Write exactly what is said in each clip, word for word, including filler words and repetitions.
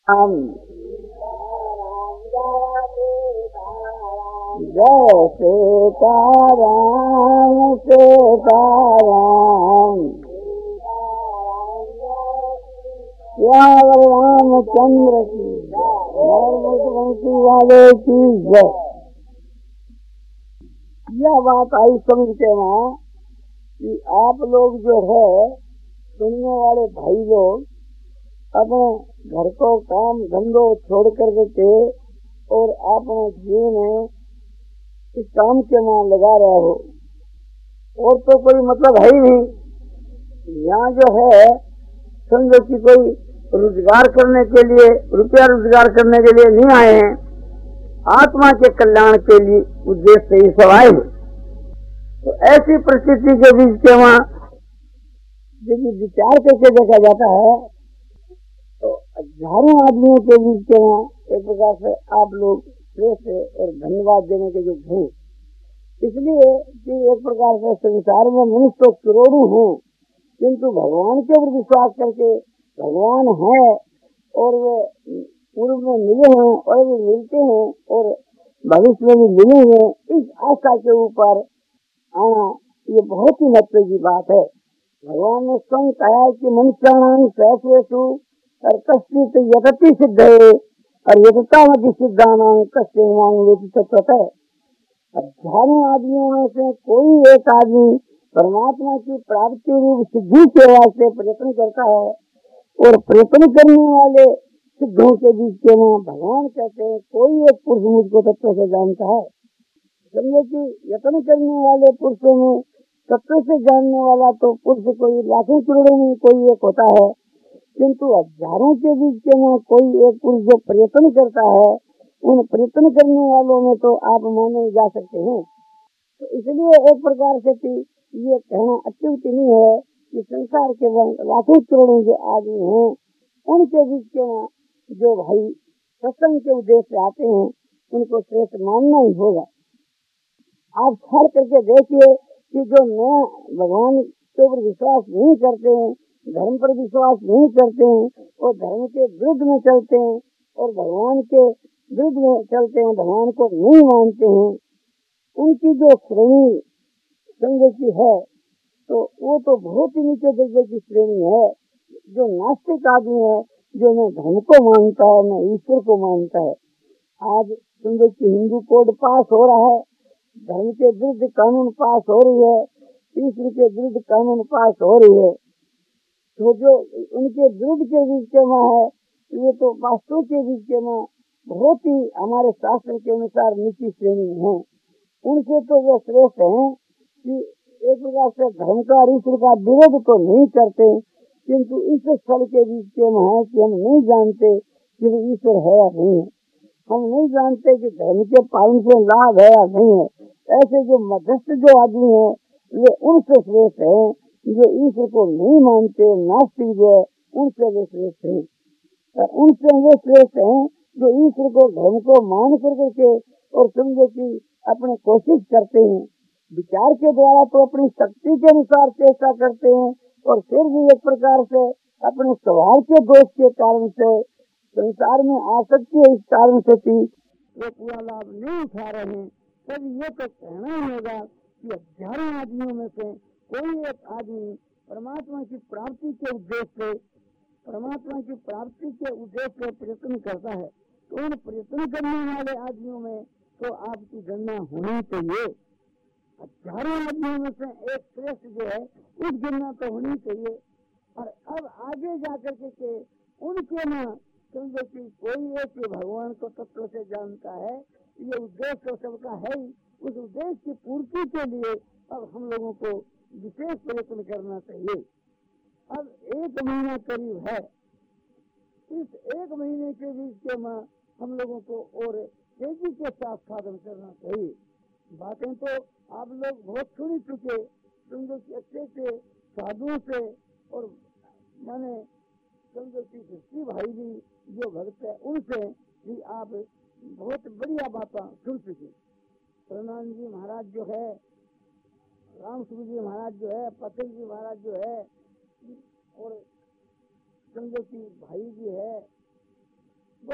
राम जय सीताराम सीताराम श्याम रामचंद्र की वंशी वाले की जय। यह बात आई समझ के वहाँ कि आप लोग जो है सुनने वाले भाई लोग अपने घर को काम धंधो छोड़ कर के और अपने जीवन में इस काम के वहाँ लगा रहे हो, और तो कोई मतलब है ही नहीं। यहाँ जो है समझो कि कोई रोजगार करने के लिए, रुपया रोजगार करने के लिए नहीं आए हैं, आत्मा के कल्याण के लिए उद्देश्य से ही सब आए हैं। तो ऐसी परिस्थिति के बीच के वहाँ यदि विचार करके देखा जाता है तो हजारों आदमियों के बीच के वहाँ एक प्रकार से आप लोग श्रेष्ठ और धन्यवाद देने के जो हैं, इसलिए कि एक प्रकार से संसार में मनुष्य तो करोड़ों हैं, किंतु भगवान के ऊपर विश्वास करके भगवान है और वे पूर्व में मिले हैं और भी मिलते हैं और भविष्य में भी मिलेंगे, इस आशा के ऊपर आना ये बहुत ही महत्व की बात है। भगवान ने स्वयं कहा है कि मनुष्याणां सहस्रेषु और कश्चित् यतति सिद्धये और यततामपि सिद्धानां कश्चिन्मां वेति तत्वतः। हजारों आदमियों में से कोई एक आदमी परमात्मा की प्राप्ति रूप सिद्धि के वास्ते प्रयत्न करता है, और प्रयत्न करने वाले सिद्धों के बीच के वहाँ भगवान कहते हैं कोई एक पुरुष मुझको तत्व से जानता है। समझो कि यत्न करने वाले पुरुषों में तत्व से जानने वाला तो पुरुष कोई लाखों करोड़ों में कोई एक होता है, किंतु हजारों के बीच के वहाँ कोई एक पुरुष जो प्रयत्न करता है, उन प्रयत्न करने वालों में तो आप माने जा सकते हैं। तो इसलिए एक प्रकार से कि ये कहना अत्युक्ति नहीं है कि संसार के लाखों करोड़ों जो आदमी हैं, उनके बीच के वहाँ जो भाई सत्संग के उद्देश्य से आते हैं, उनको श्रेष्ठ मानना ही होगा। आप ख्याल करके देखिए कि जो नया भगवान के ऊपर विश्वास नहीं करते हैं, धर्म पर विश्वास नहीं करते हैं और धर्म के विरुद्ध में चलते हैं और भगवान के विरुद्ध में चलते हैं, भगवान को नहीं मानते हैं, उनकी जो श्रेणी समझो की है तो वो तो बहुत ही नीचे दर्जे की श्रेणी है। जो नास्तिक आदमी है, जो न धर्म को मानता है न ईश्वर को मानता है, आज समझो की हिंदू कोड पास हो रहा है, धर्म के विरुद्ध कानून पास हो रही है, ईश्वर के विरुद्ध कानून पास हो रही है, तो जो उनके विरुद्ध के बीच के माँ है, ये तो वास्तव के बीच के माँ बहुत ही हमारे शास्त्र के अनुसार नीची श्रेणी है। उनसे तो वे श्रेष्ठ हैं कि एक प्रकार से धर्म का और ईश्वर का विरोध तो नहीं करते, किंतु इस स्थल के बीच के माँ है कि हम नहीं जानते कि ईश्वर है या नहीं है, हम नहीं जानते कि धर्म के पालन से लाभ है या नहीं है। ऐसे जो मध्यस्थ जो आदमी है, ये उनसे श्रेष्ठ है जो ईश्वर को नहीं मानते, नास्तिक जो है उनसे वे श्रेष्ठ हैं। और उनसे वे श्रेष्ठ हैं जो ईश्वर को धर्म को मान कर करके और समझो कि अपने कोशिश करते हैं, विचार के द्वारा तो अपनी शक्ति के अनुसार चेष्टा करते हैं, और फिर भी एक प्रकार से अपने स्वभाव के दोष के कारण से संसार में आसक्ति है, इस कारण से भी वो पूरा लाभ नहीं उठा रहे हैं। तब ये तो कहना होगा कि हजारों आदमियों में से कोई एक आदमी परमात्मा की प्राप्ति के उद्देश्य से परमात्मा की प्राप्ति के उद्देश्य से प्रयत्न करता है, तो उन प्रयत्न करने वाले आदमियों में तो आपकी गणना होनी चाहिए। हजारों आदमियों में से एक श्रेष्ठ जो है उस गणना तो होनी चाहिए। और अब आगे जाकर के, के उनके ना समझो कि कोई एक भगवान को तत्व से जानता है, ये उद्देश्य तो सबका है ही। उस उद्देश्य की पूर्ति के लिए अब हम लोगों को विशेष प्रयत्न करना चाहिए। अब एक महीना करीब है, इस एक महीने के बीच के माँ हम लोगों को और तेजी के साथ साधन करना चाहिए। बातें तो आप लोग बहुत सुन चुके, समझो कि अच्छे से साधुओं से और माने समझो कि दृष्टि भाई भी जो भक्त है उनसे भी आप बहुत बढ़िया बातें सुन चुके। प्रणाम जी महाराज जो है, राम सूर्य जी महाराज जो है, पटेल जी महाराज जो है, और समझो कि भाई जी है,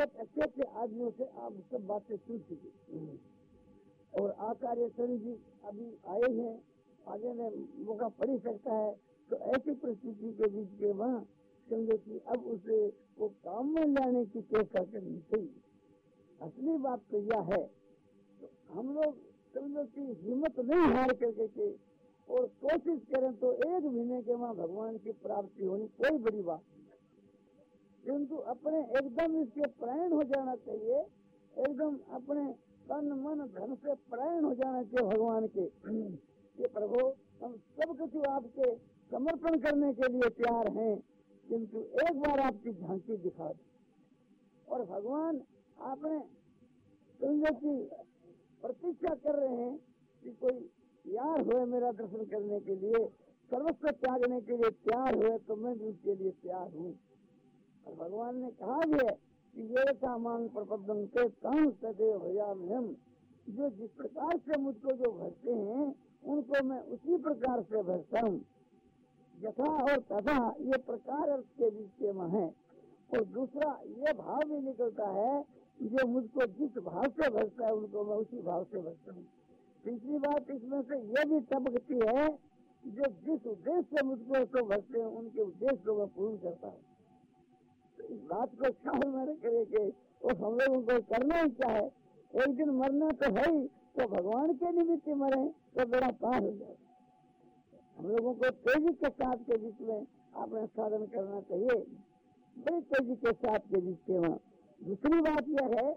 बहुत अच्छे अच्छे आदमियों से आप सब बातें सुन चुके और आचार्य शनि जी अभी आए हैं, आगे में मौका पड़ ही सकता है। तो ऐसी परिस्थिति के बीच के वहाँ समझो कि अब उसे वो काम में लाने की चेष्टा करनी चाहिए। असली बात तो यह है, तो हम लोग समझो कि हिम्मत नहीं हार करके के और कोशिश करें तो एक महीने के वहाँ भगवान की प्राप्ति होनी कोई बड़ी बात नहीं, किंतु अपने एकदम इसके प्रायण हो जाना चाहिए, एकदम अपने तन मन धन से प्रायण हो जाना चाहिए भगवान के कि प्रभु हम सब कुछ आपके समर्पण करने के लिए तैयार हैं, किंतु एक बार आपकी झांकी दिखा दो। और भगवान आपने समझो कि प्रतीक्षा कर रहे हैं कि कोई तैयार हुए मेरा दर्शन करने के लिए, सर्वस्व त्यागने के लिए तैयार हुए, तो मैं भी उसके लिए तैयार हूँ। और भगवान ने कहा भी है कि ये था मांग प्रपदम के तम सदैव भयाम हम, जो जिस प्रकार से मुझको जो भरते हैं उनको मैं उसी प्रकार से भरता हूँ। यथा और तथा ये प्रकार अर्थ के बीच में है। और दूसरा ये भाव भी निकलता है, जो मुझको जिस भाव से भरता है उनको मैं उसी भाव से भरता हूँ। तीसरी बात इसमें से ये भी टपकती है, जो जिस उद्देश्य से मुझको तो भरते हैं उनके उद्देश्य को मैं पूर्ण करता हूँ। तो इस बात को ख्याल में रख करके वो हम लोगों को करना ही क्या है, एक दिन मरना तो है ही, तो भगवान के निमित्त मरे तो बड़ा पार हो जाए। हम लोगों को तेजी के साथ के बीच में अपना साधन करना चाहिए, बड़ी तेजी के साथ के बीच में। वहाँ दूसरी बात यह है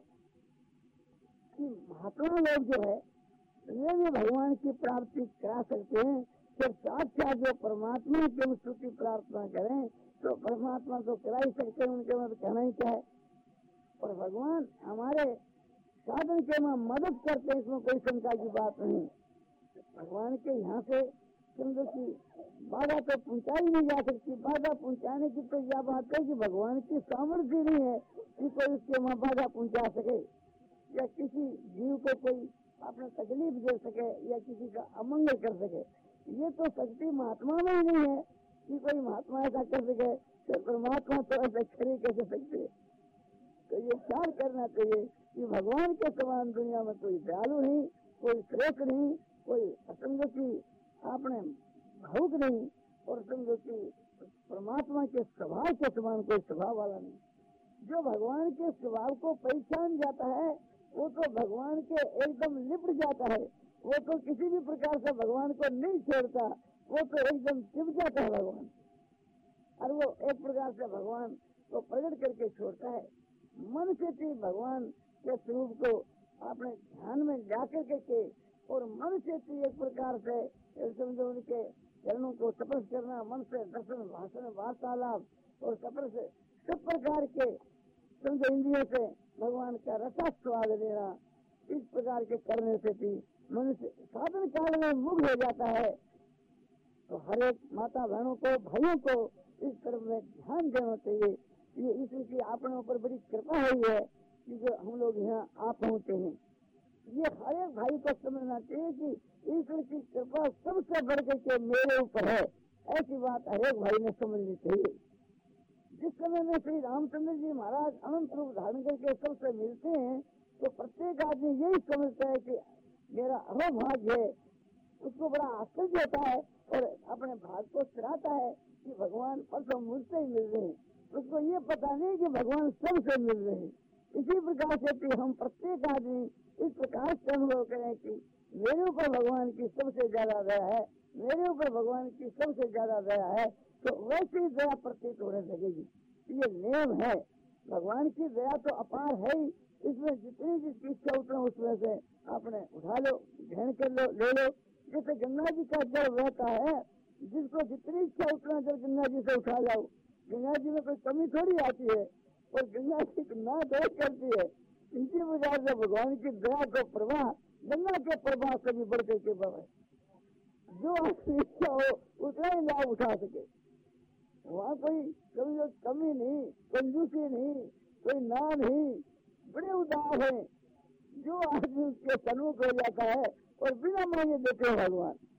कि महात्मा लोग जो है वे भी भगवान की प्राप्ति करा सकते हैं। फिर साथ साथ जो परमात्मा की स्तुति प्रार्थना करें तो परमात्मा तो करा ही सकते हैं, उनके में कहना ही क्या है। और भगवान हमारे साधन के में मदद करते हैं, इसमें कोई शंका की बात नहीं। भगवान के यहाँ से समझो कि बाधा तो पहुंचाई नहीं जा सकती, बाधा पहुंचाने की तो यह बात है कि भगवान की सामर्थ्य नहीं है कि कोई उसके वहाँ बाधा पहुंचा सके या किसी जीव को कोई अपने तकलीफ दे सके या किसी का अमंगल कर सके। ये तो शक्ति महात्मा में ही नहीं है कि कोई महात्मा ऐसा कर सके, तो परमात्मा तो ऐसा खड़ी कैसे सकते है। तो ये ख्याल करना चाहिए कि भगवान के समान दुनिया में कोई दयालु नहीं, कोई श्रेष्ठ नहीं, कोई असंग की आपने भावुक नहीं, और समझो कि परमात्मा के स्वभाव के समान कोई स्वभाव वाला नहीं। जो भगवान के स्वभाव को पहचान जाता है वो तो भगवान के एकदम लिपट जाता है, वो तो किसी भी प्रकार से भगवान को नहीं छोड़ता, वो तो एकदम चिप जाता है भगवान, और वो एक प्रकार से भगवान को प्रकट करके छोड़ता है। मन से भी भगवान के स्वरूप को अपने ध्यान में जाकर के और मन से भी एक प्रकार से समझो उनके चरणों को स्पर्श करना, मन से दर्शन भाषण वार्तालाप और स्पर्श सब प्रकार के समझो इंद्रियों से भगवान का रसास्वाद लेना, इस प्रकार के करने से भी मनुष्य साधन काल में मुग्ध हो जाता है। तो हर एक माता बहनों को भाइयों को इस तरफ में ध्यान देना चाहिए। ये ईश्वर की अपने ऊपर बड़ी कृपा हुई है कि जो हम लोग यहाँ आ पहुँचे हैं। ये हर एक भाई को समझना चाहिए कि ईश्वर की कृपा सबसे बढ़ के मेरे ऊपर है, ऐसी बात हर एक भाई ने समझनी चाहिए। जिस समय में श्री रामचंद्र जी महाराज अनंत रूप धारण करके सबसे मिलते हैं तो प्रत्येक आदमी यही समझता है कि मेरा अहोभाग्य है, उसको बड़ा आश्चर्य होता है और अपने भाग को सिराता है कि भगवान परसों मुझसे ही मिल रहे हैं। उसको ये पता नहीं कि भगवान सबसे मिल रहे हैं। इसी प्रकार से कि हम प्रत्येक आदमी इस प्रकार से अनुभव करें कि मेरे ऊपर भगवान की सबसे ज्यादा दया है, मेरे ऊपर भगवान की सबसे ज्यादा दया है, तो वैसे ही दया प्रतीत होने लगेगी। ये नियम है, भगवान की दया तो अपार है ही, इसमें जितनी जिसकी इच्छा उतना उसमें से आपने उठा लो, ग्रहण कर लो, ले लो। जैसे गंगा जी का जल रहता है, जिसको जितनी इच्छा उतना जल गंगा जी से उठा जाओ, गंगा जी में कोई कमी थोड़ी आती है और गंगा जी ना दया करती है। इसी वजह से भगवान की दया को प्रवाह गंगा के प्रवाह से भी बढ़ के बढ़े, जो आपकी इच्छा हो उतना ही लाभ उठा सके। वहाँ कोई कभी कमी नहीं, कंजूसी नहीं, कोई ना नहीं, बड़े उदार है। जो आदमी उसके सन्मुख हो जाता है और बिना मांगे देते हैं भगवान।